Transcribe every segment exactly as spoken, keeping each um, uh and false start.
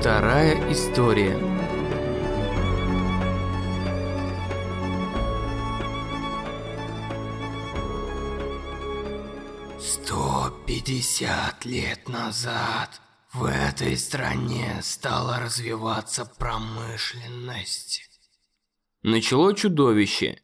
Вторая история. Сто пятьдесят лет назад в этой стране стала развиваться промышленность. Начало чудовище.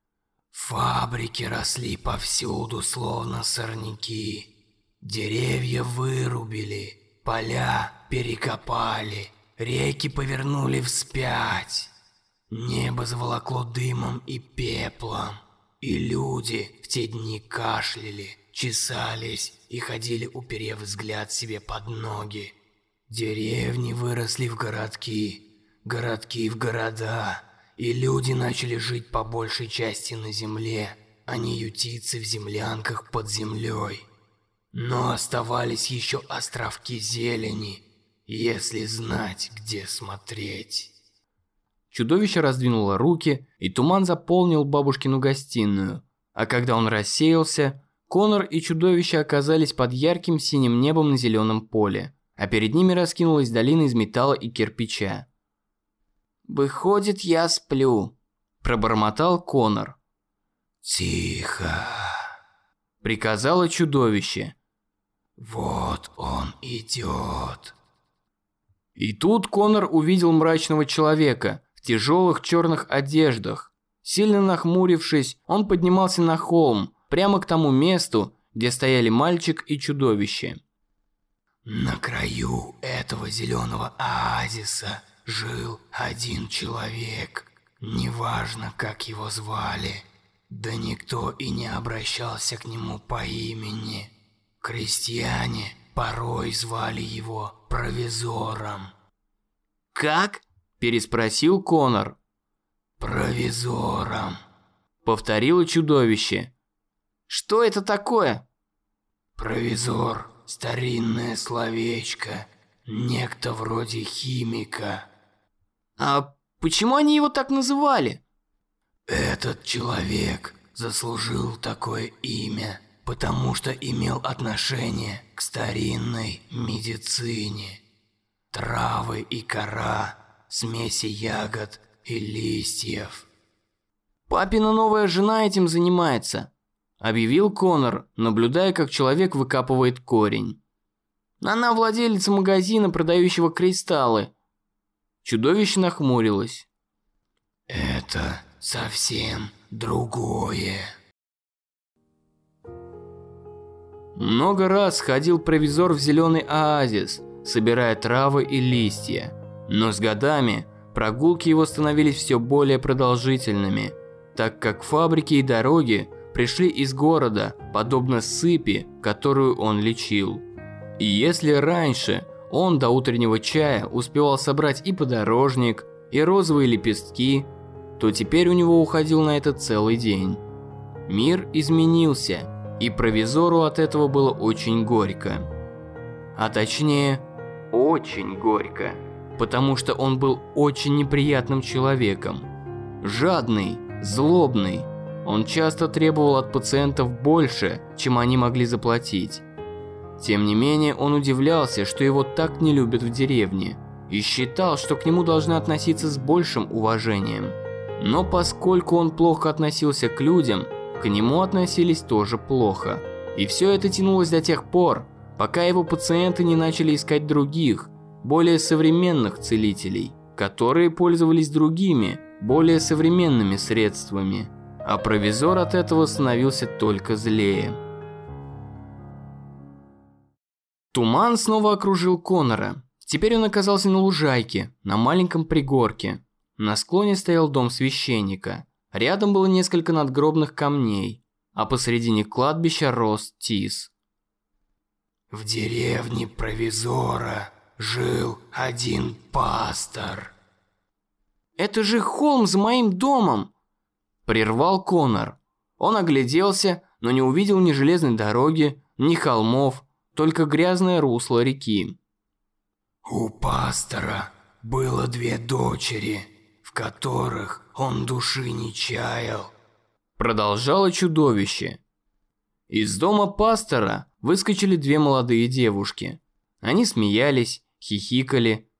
Фабрики росли повсюду, словно сорняки. Деревья вырубили, поля перекопали, реки повернули вспять. Небо заволокло дымом и пеплом, и люди в те дни кашляли, чесались и ходили, уперев взгляд себе под ноги. Деревни выросли в городки, городки в города, и люди начали жить по большей части на земле, а не ютиться в землянках под землей. Но оставались еще островки зелени, если знать, где смотреть. Чудовище раздвинуло руки, и туман заполнил бабушкину гостиную. А когда он рассеялся, Конор и чудовище оказались под ярким синим небом на зеленом поле, а перед ними раскинулась долина из металла и кирпича. «Выходит, я сплю», – пробормотал Конор. «Тихо», – приказало чудовище. «Вот он идет». И тут Конор увидел мрачного человека в тяжелых черных одеждах. Сильно нахмурившись, он поднимался на холм, прямо к тому месту, где стояли мальчик и чудовище. На краю этого зеленого оазиса жил один человек. Неважно, как его звали, да никто и не обращался к нему по имени. Крестьяне порой звали его провизором. «Как?» – переспросил Конор. «Провизором», – повторило чудовище. «Что это такое?» «Провизор – старинное словечко, некто вроде химика». «А почему они его так называли?» «Этот человек заслужил такое имя, потому что имел отношение к старинной медицине. Травы и кора, смеси ягод и листьев». «Папина новая жена этим занимается», – объявил Конор, наблюдая, как человек выкапывает корень. «Она владелица магазина, продающего кристаллы». Чудовище нахмурилось. «Это совсем другое». Много раз ходил провизор в зеленый оазис, собирая травы и листья. Но с годами прогулки его становились все более продолжительными, так как фабрики и дороги пришли из города, подобно сыпи, которую он лечил. И если раньше он до утреннего чая успевал собрать и подорожник, и розовые лепестки, то теперь у него уходил на это целый день. Мир изменился, и провизору от этого было очень горько. А точнее, очень горько, потому что он был очень неприятным человеком. Жадный, злобный, он часто требовал от пациентов больше, чем они могли заплатить. Тем не менее, он удивлялся, что его так не любят в деревне, и считал, что к нему должны относиться с большим уважением. Но поскольку он плохо относился к людям, к нему относились тоже плохо. И все это тянулось до тех пор, пока его пациенты не начали искать других, более современных целителей, которые пользовались другими, более современными средствами. А провизор от этого становился только злее. Туман снова окружил Конора. Теперь он оказался на лужайке, на маленьком пригорке. На склоне стоял дом священника. Рядом было несколько надгробных камней, а посредине кладбища рос тис. В деревне провизора жил один пастор. «Это же холм за моим домом!» – прервал Конор. Он огляделся, но не увидел ни железной дороги, ни холмов, только грязное русло реки. У пастора было две дочери, в которых он души не чаял. Продолжало чудовище. Из дома пастора выскочили две молодые девушки. Они смеялись, хихикали,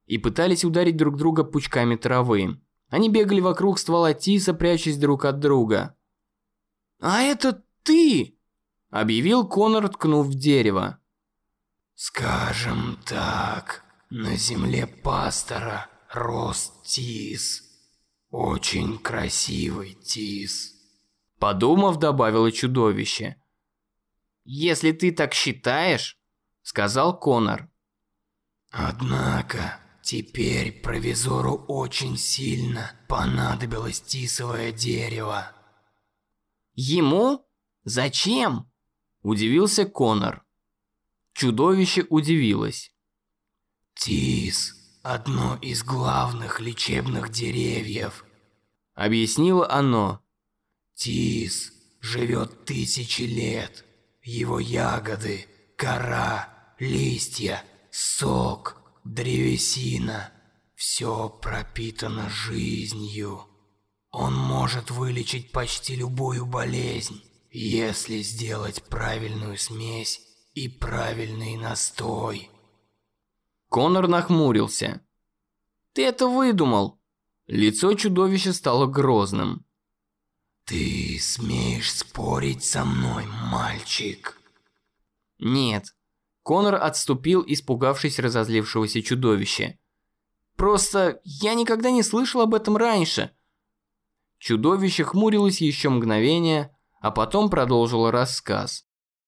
и пытались ударить друг друга пучками травы. Они бегали вокруг ствола тиса, прячась друг от друга. «А это ты!» – объявил Конор, ткнув в дерево. «Скажем так, на земле пастора рос тис. Очень красивый тис», – подумав, добавило чудовище. «Если ты так считаешь», – сказал Конор. «Однако теперь провизору очень сильно понадобилось тисовое дерево». «Ему? Зачем?» – удивился Конор. Чудовище удивилось. «Тис – одно из главных лечебных деревьев», – объяснило оно. «Тис живет тысячи лет. Его ягоды, кора, листья, сок, древесина – все пропитано жизнью. Он может вылечить почти любую болезнь, если сделать правильную смесь и правильный настой». Конор нахмурился. «Ты это выдумал?» Лицо чудовища стало грозным. «Ты смеешь спорить со мной, мальчик?» «Нет». Конор отступил, испугавшись разозлившегося чудовища. «Просто я никогда не слышал об этом раньше». Чудовище хмурилось еще мгновение, а потом продолжило рассказ.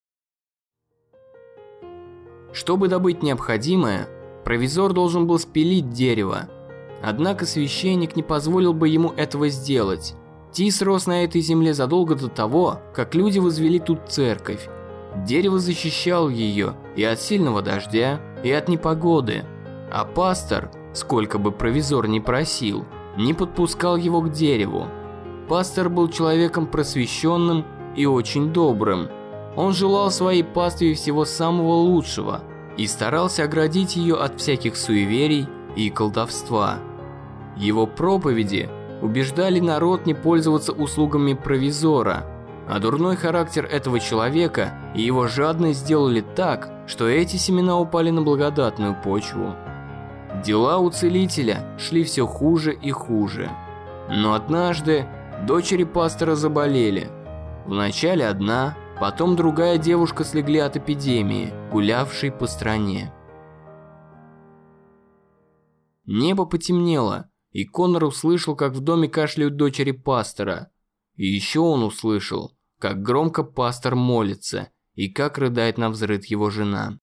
Чтобы добыть необходимое, провизор должен был спилить дерево. Однако священник не позволил бы ему этого сделать. Тис рос на этой земле задолго до того, как люди возвели тут церковь. Дерево защищало ее и от сильного дождя, и от непогоды. А пастор, сколько бы провизор ни просил, не подпускал его к дереву. Пастор был человеком просвещенным и очень добрым. Он желал своей пастве всего самого лучшего и старался оградить ее от всяких суеверий и колдовства. Его проповеди убеждали народ не пользоваться услугами провизора, а дурной характер этого человека и его жадность сделали так, что эти семена упали на благодатную почву. Дела у целителя шли все хуже и хуже. Но однажды дочери пастора заболели. Вначале одна, потом другая девушка слегли от эпидемии, гулявшей по стране. Небо потемнело, и Конор услышал, как в доме кашляют дочери пастора. И еще он услышал, как громко пастор молится, и как рыдает навзрыд его жена.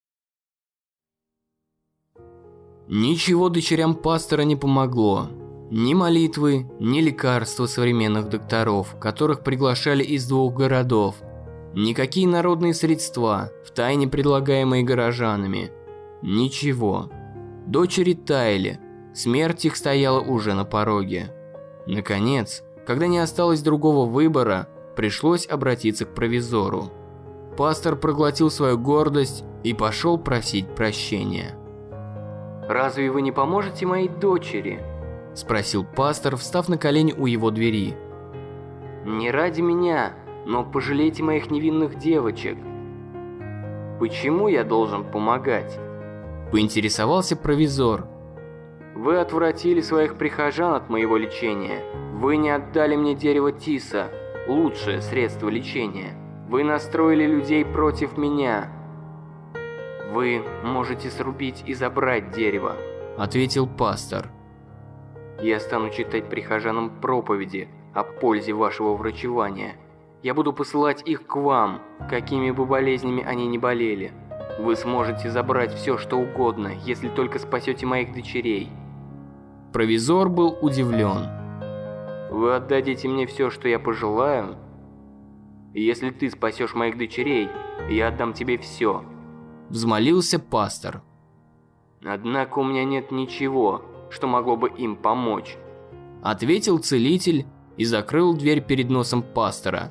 Ничего дочерям пастора не помогло. Ни молитвы, ни лекарства современных докторов, которых приглашали из двух городов. Никакие народные средства, втайне предлагаемые горожанами. Ничего. Дочери таяли, смерть их стояла уже на пороге. Наконец, когда не осталось другого выбора, пришлось обратиться к провизору. Пастор проглотил свою гордость и пошел просить прощения. «Разве вы не поможете моей дочери?» – спросил пастор, встав на колени у его двери. «Не ради меня, но пожалейте моих невинных девочек». «Почему я должен помогать?» – поинтересовался провизор. «Вы отвратили своих прихожан от моего лечения. Вы не отдали мне дерево тиса, лучшее средство лечения. Вы настроили людей против меня». «Вы можете срубить и забрать дерево», – ответил пастор. «Я стану читать прихожанам проповеди о пользе вашего врачевания. Я буду посылать их к вам, какими бы болезнями они ни болели. Вы сможете забрать все, что угодно, если только спасете моих дочерей». Провизор был удивлен. «Вы отдадите мне все, что я пожелаю? Если ты спасешь моих дочерей, я отдам тебе все», – взмолился пастор. «Однако у меня нет ничего, что могло бы им помочь», – ответил целитель и закрыл дверь перед носом пастора.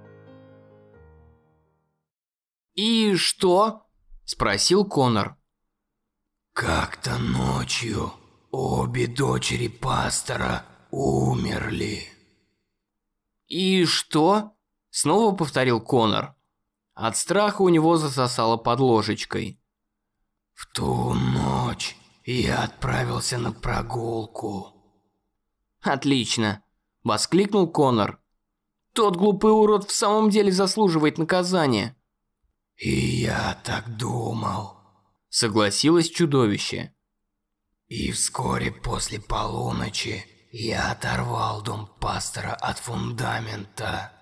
«И что?» – спросил Конор. «Как-то ночью обе дочери пастора умерли». «И что?» – снова повторил Конор. От страха у него засосало под ложечкой. «В ту ночь я отправился на прогулку. Отлично, воскликнул Конор. Тот глупый урод в самом деле заслуживает наказания. И я так думал, согласилось чудовище. И вскоре после полуночи я оторвал дом пастора от фундамента.